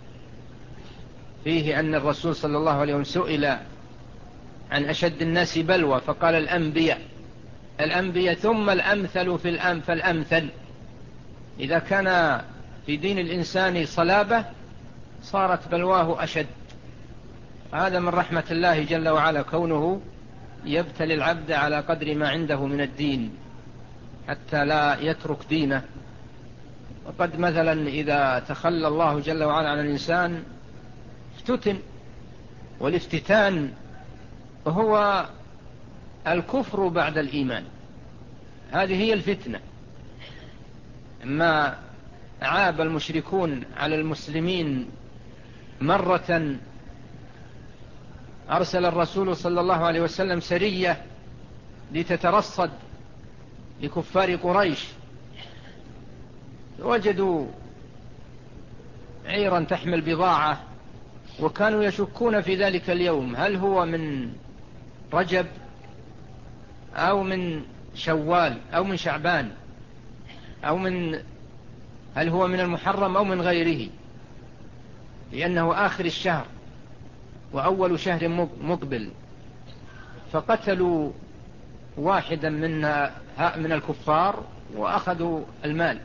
فيه أن الرسول صلى الله عليه وسلم سئل عن أشد الناس بلوى فقال الأنبياء ثم الأمثل فالأمثل. إذا كان في دين الإنسان صلابة صارت بلواه أشد. هذا من رحمة الله جل وعلا كونه يبتلي العبد على قدر ما عنده من الدين حتى لا يترك دينه. وقد مثلا إذا تخلى الله جل وعلا عن الإنسان افتتن، والافتتان هو الكفر بعد الإيمان. هذه هي الفتنة. ما عاب المشركون على المسلمين مرة أرسل الرسول صلى الله عليه وسلم سرية لتترصد لكفار قريش، وجدوا عيرا تحمل بضاعة وكانوا يشكون في ذلك اليوم هل هو من رجب أو من شوال أو من شعبان أو هل هو من المحرم أو من غيره، لأنه آخر الشهر وأول شهر مقبل. فقتلوا واحدا من الكفار وأخذوا المال.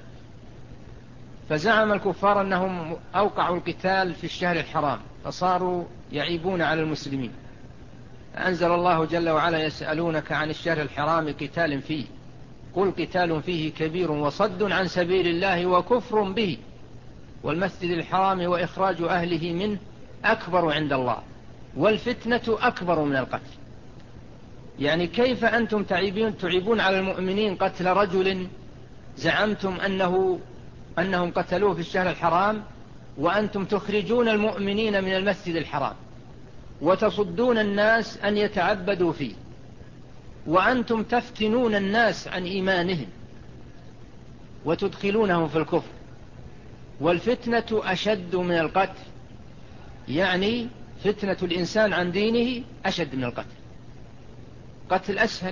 فزعم الكفار أنهم أوقعوا القتال في الشهر الحرام فصاروا يعيبون على المسلمين. أنزل الله جل وعلا يسألونك عن الشهر الحرام قتال فيه قل قتال فيه كبير وصد عن سبيل الله وكفر به والمسجد الحرام وإخراج أهله منه أكبر عند الله والفتنة أكبر من القتل. يعني كيف أنتم تعيبون على المؤمنين قتل رجل زعمتم أنهم قتلوه في الشهر الحرام، وأنتم تخرجون المؤمنين من المسجد الحرام وتصدون الناس أن يتعبدوا فيه، وأنتم تفتنون الناس عن إيمانهم وتدخلونهم في الكفر. والفتنة أشد من القتل، يعني فتنة الإنسان عن دينه أشد من القتل. قتل أسهل.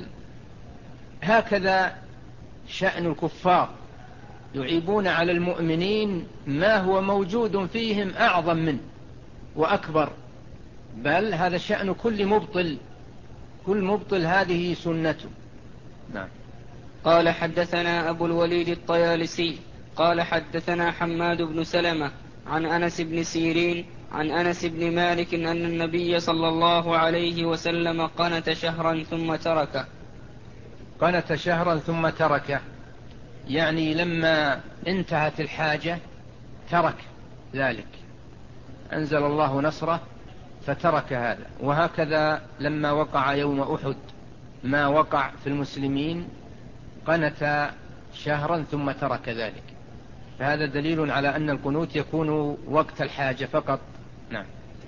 هكذا شأن الكفار، يعيبون على المؤمنين ما هو موجود فيهم أعظم منه وأكبر، بل هذا شأن كل مبطل. كل مبطل هذه سنته. نعم.
قال حدثنا أبو الوليد الطيالسي قال حدثنا حماد بن سلمة عن أنس بن سيرين عن أنس بن مالك أن النبي صلى الله عليه وسلم قنت شهرا ثم تركه.
قنت شهرا ثم تركه، يعني لما انتهت الحاجة ترك ذلك، أنزل الله نصره فترك هذا. وهكذا لما وقع يوم أحد ما وقع في المسلمين قنت شهرا ثم ترك ذلك. فهذا دليل على أن القنوت يكون وقت الحاجة فقط. نعم.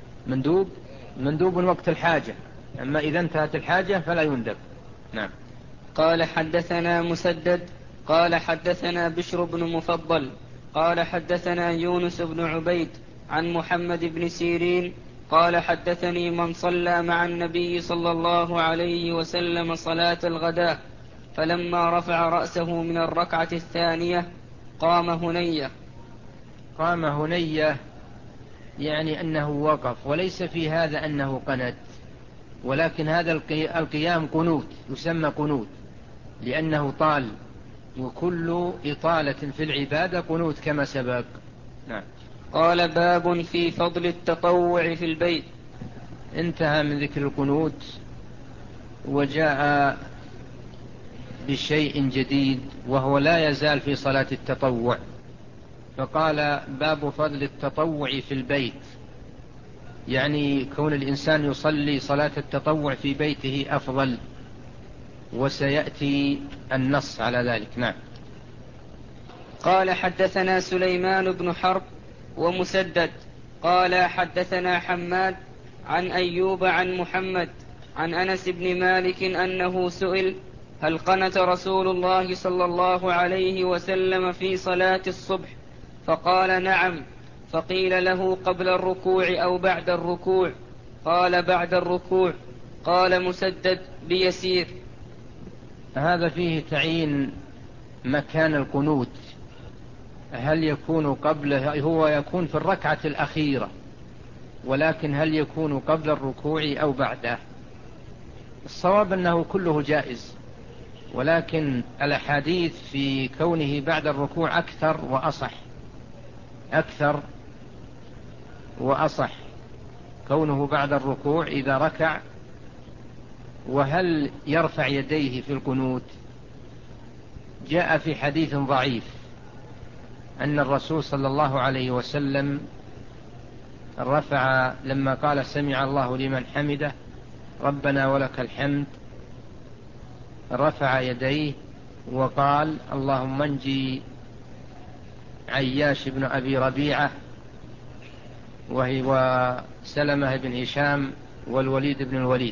مندوب وقت الحاجة، أما إذا انتهت الحاجة فلا يندب. نعم.
قال حدثنا مسدد قال حدثنا بشر بن مفضل قال حدثنا يونس بن عبيد عن محمد بن سيرين قال حدثني من صلى مع النبي صلى الله عليه وسلم صلاة الغداء فلما رفع رأسه من الركعة الثانية قام هنية.
قام هنية يعني أنه وقف، وليس في هذا أنه قنت، ولكن هذا القيام قنوت، يسمى قنوت لأنه طال، وكل إطالة في العبادة قنوت كما سبق. نعم.
قال باب في فضل التطوع في البيت.
انتهى من ذكر القنوت وجاء بشيء جديد وهو لا يزال في صلاة التطوع، فقال باب فضل التطوع في البيت، يعني كون الإنسان يصلي صلاة التطوع في بيته أفضل، وسيأتي النص على ذلك. نعم.
قال حدثنا سليمان بن حرب ومسدد قال حدثنا حماد عن أيوب عن محمد عن أنس بن مالك أنه سئل هل قنت رسول الله صلى الله عليه وسلم في صلاة الصبح؟ فقال نعم. فقيل له قبل الركوع أو بعد الركوع؟ قال بعد الركوع. قال مسدد بيسير.
هذا فيه تعيين مكان القنوت، هل يكون قبله؟ هو يكون في الركعة الأخيرة، ولكن هل يكون قبل الركوع أو بعده؟ الصواب أنه كله جائز، ولكن الأحاديث في كونه بعد الركوع أكثر وأصح، أكثر وأصح كونه بعد الركوع إذا ركع. وهل يرفع يديه في القنوت؟ جاء في حديث ضعيف أن الرسول صلى الله عليه وسلم رفع لما قال سمع الله لمن حمده ربنا ولك الحمد، رفع يديه وقال اللهم انجي عياش بن أبي ربيعة وسلمة بن هشام والوليد بن الوليد،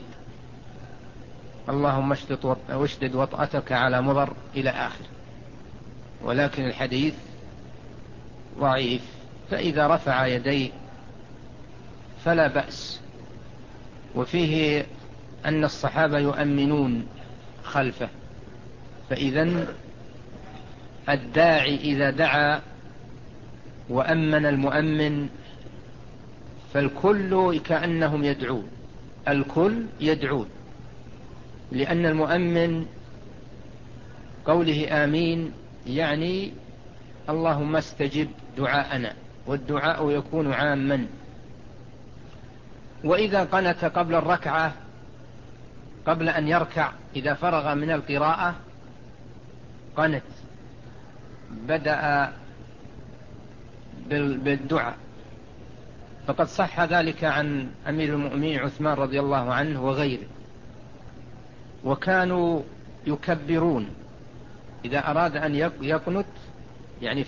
اللهم اشدد وطأتك على مضر إلى آخر. ولكن الحديث ضعيف، فإذا رفع يديه فلا بأس. وفيه أن الصحابة يؤمنون خلفه، فإذا الداعي إذا دعا وأمن المؤمن فالكل كأنهم يدعون، الكل يدعون، لأن المؤمن قوله آمين يعني اللهم استجب دعاءنا، والدعاء يكون عاما. وإذا قنت قبل الركعة قبل أن يركع إذا فرغ من القراءة قنت، بدأ بالدعاء، فقد صح ذلك عن أمير المؤمنين عثمان رضي الله عنه وغيره، وكانوا يكبرون إذا أراد أن يقنت، يعني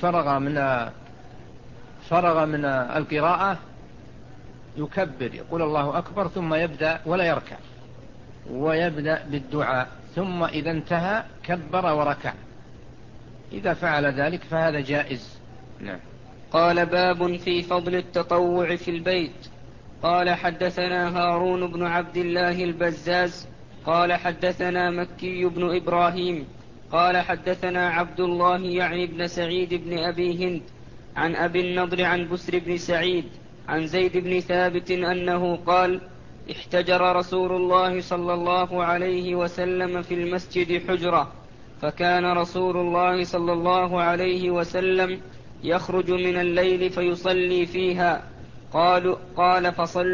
فرغ من القراءة يكبر يقول الله أكبر ثم يبدأ ولا يركع، ويبدأ بالدعاء، ثم إذا انتهى كبر وركع. إذا فعل ذلك فهذا جائز. نعم.
قال باب في فضل التطوع في البيت. قال حدثنا هارون بن عبد الله البزاز قال حدثنا مكي بن إبراهيم قال حدثنا عبد الله يعني بن سعيد بن أبي هند عن أبي النضر عن بسر بن سعيد عن زيد بن ثابت أنه قال احتجر رسول الله صلى الله عليه وسلم في المسجد حجرة، فكان رسول الله صلى الله عليه وسلم يخرج من الليل فيصلي فيها. قال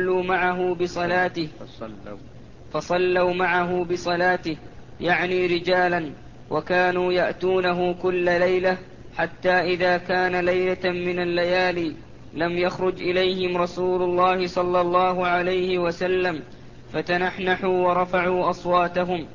فصلوا معه بصلاته يعني رجالا، وكانوا يأتونه كل ليلة، حتى إذا كان ليلة من الليالي لم يخرج إليهم رسول الله صلى الله عليه وسلم، فتنحنحوا ورفعوا أصواتهم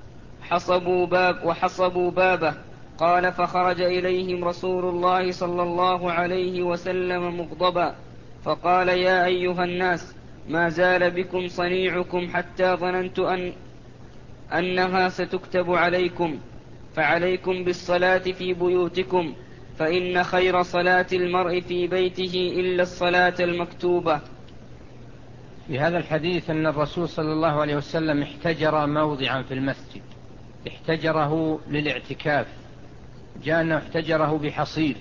وحصبوا بابه. قال فخرج إليهم رسول الله صلى الله عليه وسلم مغضبا، فقال يا أيها الناس ما زال بكم صنيعكم حتى ظننت أنها ستكتب عليكم، فعليكم بالصلاة في بيوتكم، فإن خير صلاة المرء في بيته إلا الصلاة المكتوبة.
في هذا الحديث أن الرسول صلى الله عليه وسلم احتجر موضعا في المسجد، احتجره للاعتكاف، جاء أنه احتجره بحصير،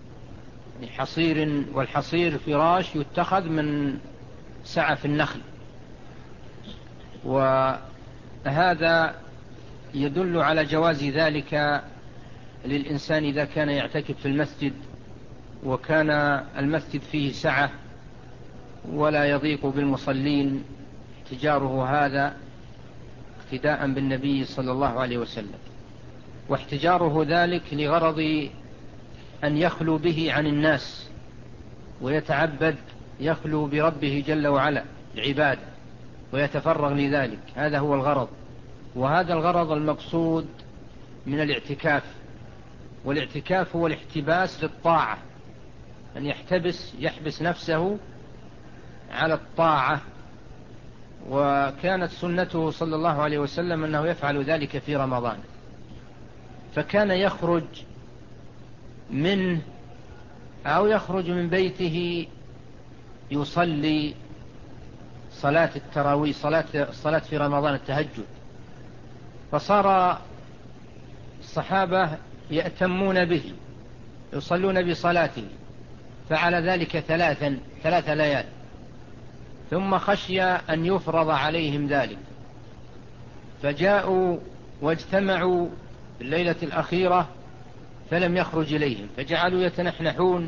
حصير، والحصير فراش يتخذ من سعف النخل، وهذا يدل على جواز ذلك للإنسان إذا كان يعتكف في المسجد وكان المسجد فيه سعة ولا يضيق بالمصلين، احتجاره هذا اقتداء بالنبي صلى الله عليه وسلم، واحتجاره ذلك لغرض أن يخلو به عن الناس ويتعبد، يخلو بربه جل وعلا العباد ويتفرغ لذلك، هذا هو الغرض، وهذا الغرض المقصود من الاعتكاف. والاعتكاف هو الاحتباس للطاعة، أن يحبس نفسه على الطاعة. وكانت سنته صلى الله عليه وسلم أنه يفعل ذلك في رمضان، فكان يخرج منه أو يخرج من بيته يصلي صلاة التراويح، صلاة في رمضان التهجد، فصار الصحابة يأتمون به، يصلون بصلاته، فعل ذلك 3 ليال، ثم خشي أن يفرض عليهم ذلك، فجاءوا واجتمعوا في الليلة الأخيرة فلم يخرج إليهم، فجعلوا يتنحنحون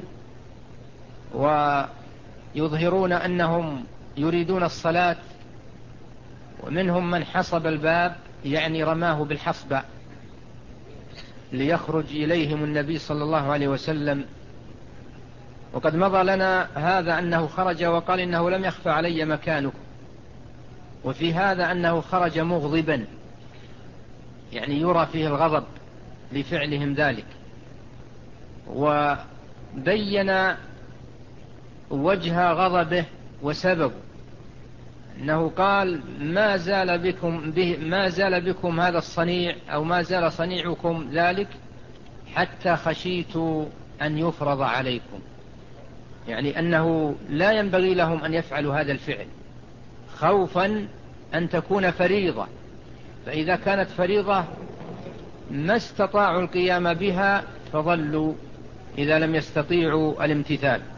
ويظهرون أنهم يريدون الصلاة، ومنهم من حصب الباب، يعني رماه بالحصبة ليخرج إليهم النبي صلى الله عليه وسلم. وقد مضى لنا هذا أنه خرج وقال إنه لم يخفى علي مكانكم، وفي هذا أنه خرج مغضبا، يعني يرى فيه الغضب لفعلهم ذلك، وبين وجه غضبه وسببه، أنه قال ما زال بكم هذا الصنيع، أو ما زال صنيعكم ذلك حتى خشيت أن يفرض عليكم، يعني أنه لا ينبغي لهم أن يفعلوا هذا الفعل خوفا أن تكون فريضة، فإذا كانت فريضة ما استطاعوا القيام بها فظلوا إذا لم يستطيعوا الامتثال.